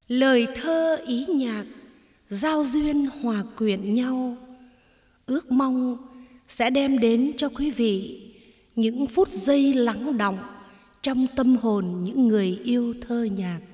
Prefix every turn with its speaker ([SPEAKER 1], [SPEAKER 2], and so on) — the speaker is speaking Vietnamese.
[SPEAKER 1] Lời thơ ý nhạc giao duyên hòa quyện nhau, ước mong sẽ đem đến cho quý vị những phút giây lắng đọng trong tâm hồn những người yêu thơ nhạc.